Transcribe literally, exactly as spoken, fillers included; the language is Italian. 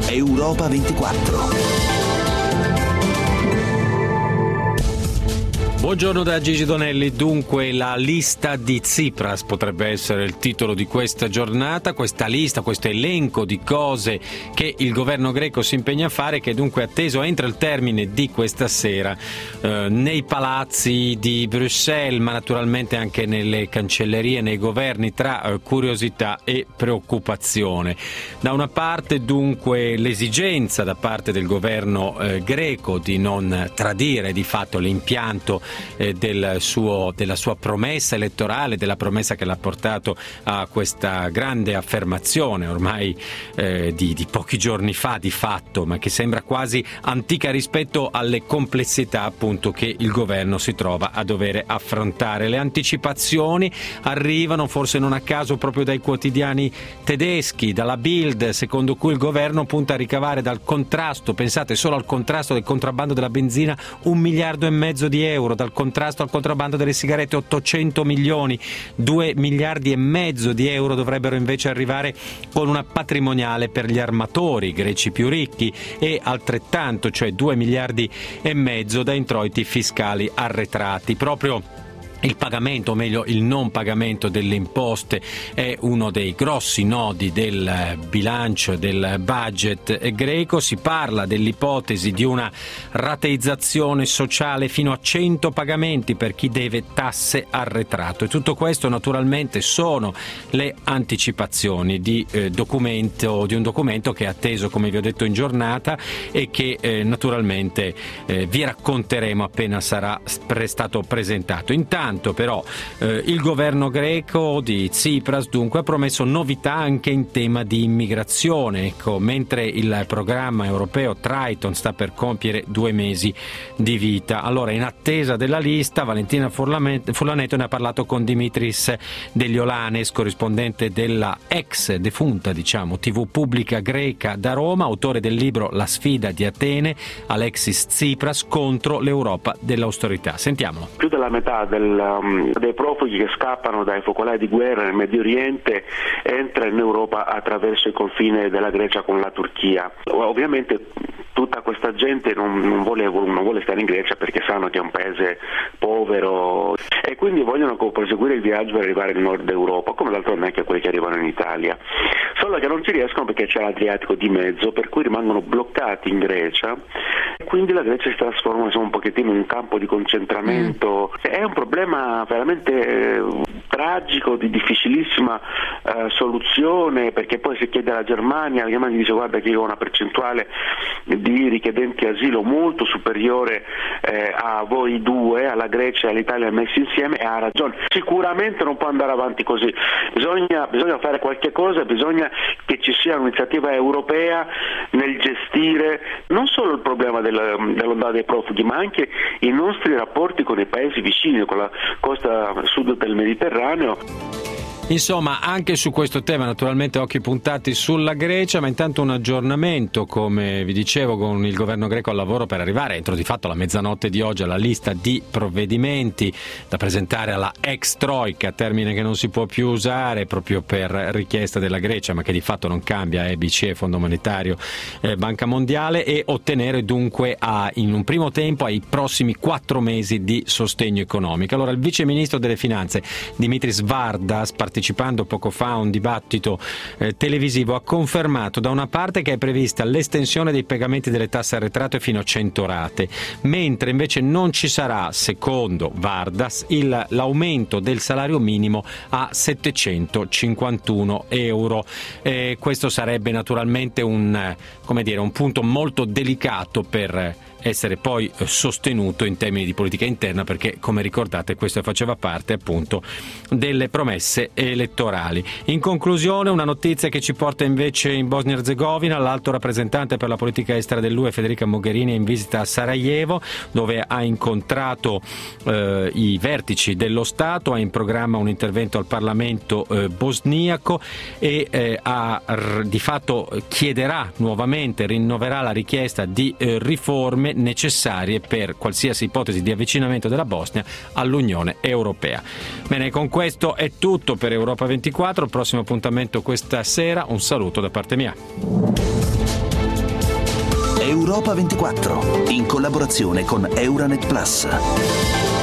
Europa ventiquattro. Buongiorno da Gigi Donelli. Dunque, la lista di Tsipras potrebbe essere il titolo di questa giornata, questa lista, questo elenco di cose che il governo greco si impegna a fare, che dunque è atteso entro il termine di questa sera eh, nei palazzi di Bruxelles, ma naturalmente anche nelle cancellerie, nei governi, tra eh, curiosità e preoccupazione. Da una parte dunque l'esigenza da parte del governo eh, greco di non tradire di fatto l'impianto Eh, del suo, della sua promessa elettorale, della promessa che l'ha portato a questa grande affermazione ormai eh, di, di pochi giorni fa di fatto, ma che sembra quasi antica rispetto alle complessità appunto che il governo si trova a dover affrontare. Le anticipazioni arrivano forse non a caso proprio dai quotidiani tedeschi, dalla Bild, secondo cui il governo punta a ricavare dal contrasto, pensate solo al contrasto del contrabbando della benzina, un miliardo e mezzo di euro, dal contrasto al contrabbando delle sigarette ottocento milioni, due miliardi e mezzo di euro dovrebbero invece arrivare con una patrimoniale per gli armatori greci più ricchi e altrettanto, cioè due miliardi e mezzo da introiti fiscali arretrati. Proprio il pagamento, o meglio il non pagamento delle imposte, è uno dei grossi nodi del bilancio, del budget greco. Si parla dell'ipotesi di una rateizzazione sociale fino a cento pagamenti per chi deve tasse arretrato, e tutto questo naturalmente sono le anticipazioni di, eh, documento, di un documento che è atteso, come vi ho detto, in giornata e che eh, naturalmente eh, vi racconteremo appena sarà pre- stato presentato. Intanto però eh, il governo greco di Tsipras dunque ha promesso novità anche in tema di immigrazione, ecco, mentre il programma europeo Triton sta per compiere due mesi di vita. Allora, in attesa della lista, Valentina Furlaneto ne ha parlato con Dimitris Deliolannis, corrispondente della ex defunta, diciamo, tivù pubblica greca da Roma, autore del libro La sfida di Atene, Alexis Tsipras contro l'Europa dell'austerità. Sentiamolo. Più della metà del dei profughi che scappano dai focolai di guerra nel Medio Oriente entra in Europa attraverso il confine della Grecia con la Turchia. Ovviamente tutta questa gente non, non, vuole, non vuole stare in Grecia perché sanno che è un paese povero e quindi vogliono proseguire il viaggio per arrivare nel nord Europa, come d'altronde anche quelli che arrivano in Italia. Solo che non ci riescono perché c'è l'Adriatico di mezzo, per cui rimangono bloccati in Grecia e quindi la Grecia si trasforma insomma, un pochettino in un campo di concentramento. Mm. È un problema veramente eh, tragico, di difficilissima eh, soluzione, perché poi si chiede alla Germania, la Germania dice guarda che io ho una percentuale di richiedenti asilo molto superiore eh, a voi due, alla Grecia e all'Italia messi insieme, e ha ragione. Sicuramente non può andare avanti così, bisogna, bisogna fare qualche cosa, bisogna che ci sia un'iniziativa europea nel gestire non solo il problema della, dell'ondata dei profughi, ma anche i nostri rapporti con i paesi vicini, con la costa sud del Mediterraneo. Insomma, anche su questo tema naturalmente occhi puntati sulla Grecia, ma intanto un aggiornamento, come vi dicevo, con il governo greco al lavoro per arrivare entro di fatto alla mezzanotte di oggi alla lista di provvedimenti da presentare alla ex Troika, termine che non si può più usare proprio per richiesta della Grecia, ma che di fatto non cambia, è B C E, Fondo Monetario, eh, Banca Mondiale, e ottenere dunque a, in un primo tempo ai prossimi quattro mesi di sostegno economico. Allora, il vice ministro delle finanze Dimitris Vardas, partecipando poco fa a un dibattito eh, televisivo, ha confermato da una parte che è prevista l'estensione dei pagamenti delle tasse arretrate fino a cento rate, mentre invece non ci sarà, secondo Vardas, il, l'aumento del salario minimo a settecentocinquantuno euro. Eh, questo sarebbe naturalmente un, come dire, un punto molto delicato per essere poi sostenuto in termini di politica interna, perché come ricordate questo faceva parte appunto delle promesse elettorali. In conclusione, una notizia che ci porta invece in Bosnia e Erzegovina. L'alto rappresentante per la politica estera dell'U E Federica Mogherini è in visita a Sarajevo, dove ha incontrato eh, i vertici dello Stato, ha in programma un intervento al Parlamento eh, bosniaco e eh, ha, r, di fatto chiederà nuovamente, rinnoverà la richiesta di eh, riforme necessarie per qualsiasi ipotesi di avvicinamento della Bosnia all'Unione Europea. Bene, con questo è tutto per Europa ventiquattro. Il prossimo appuntamento questa sera. Un saluto da parte mia. Europa ventiquattro, in collaborazione con Euranet Plus.